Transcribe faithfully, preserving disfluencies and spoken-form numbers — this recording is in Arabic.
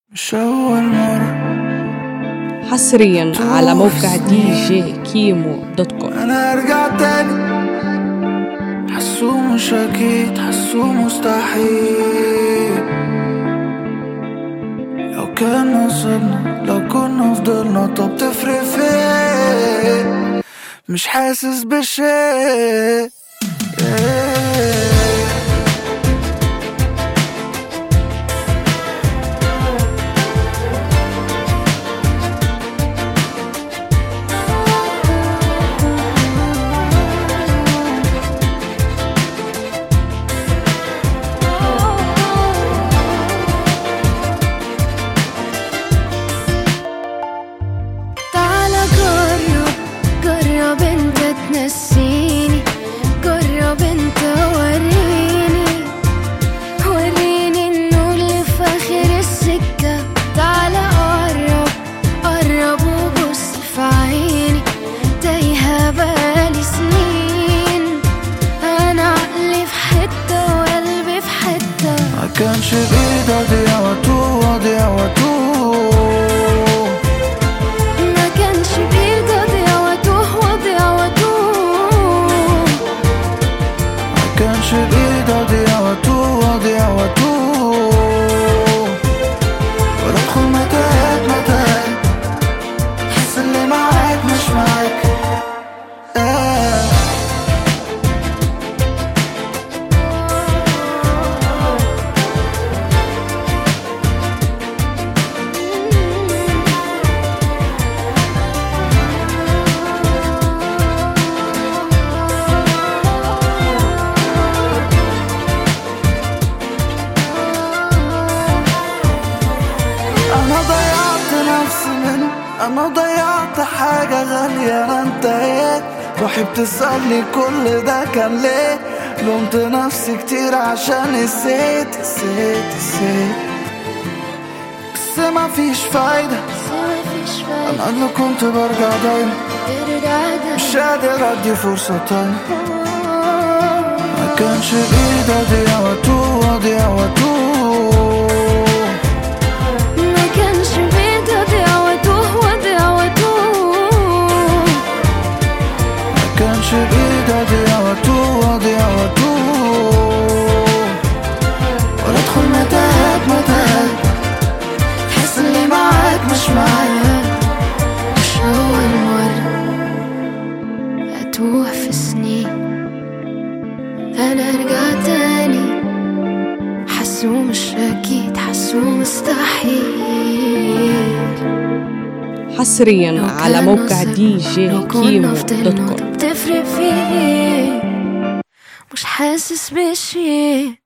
مش أول مرة حصريا على موقع دي جي كيمو دوت كوم. أنا أرجع تاني، حسو مش أكيد، حسو مستحيل. لو كان نصيبنا، لو كنا فضلنا، طب تفرق فين؟ مش حاسس بشيء. جرب انت تنسيني، جرب انت وريني وريني انه اللي في اخر السكة. تعالى قرب قرب وبص في عيني، تايهة بقالي سنين، انا عقلي في حتة وقلبي في حتة. ما كانش بايدي اضيع واتوه اضيع واتوه، كانش بإيدي أضيع وأتوه أضيع وأتوه، ولا أدخل متاهات متاهات، تحس اللي معاك مش معاك. آه. أنا ضيعت نفسي منه، أنا ضيعت حاجة غالية، أنا انتهيت. روحي بتسألني كل ده كان ليه، لومت نفسي كتير عشان نسيت نسيت نسيت، بس مفيش فايدة. أنا اللي كنت برجع دايما، مش قادر أدي فرصة تانية. ما كانش بإيدي أضيع وأتوه أضيع وأتوه، كانش بإيدي أضيع وأتوه أضيع وأتوه، ولا أدخل متاهات متاهات، تحس اللي معاك مش معاك. مش أول مرة أتوه في سنين، أنا أرجع تاني، حسو مش أكيد، حسو مستحيل. حصريا على موقع دي جي كيمو دوت كوم. تفرق فيه، مش حاسس بشي.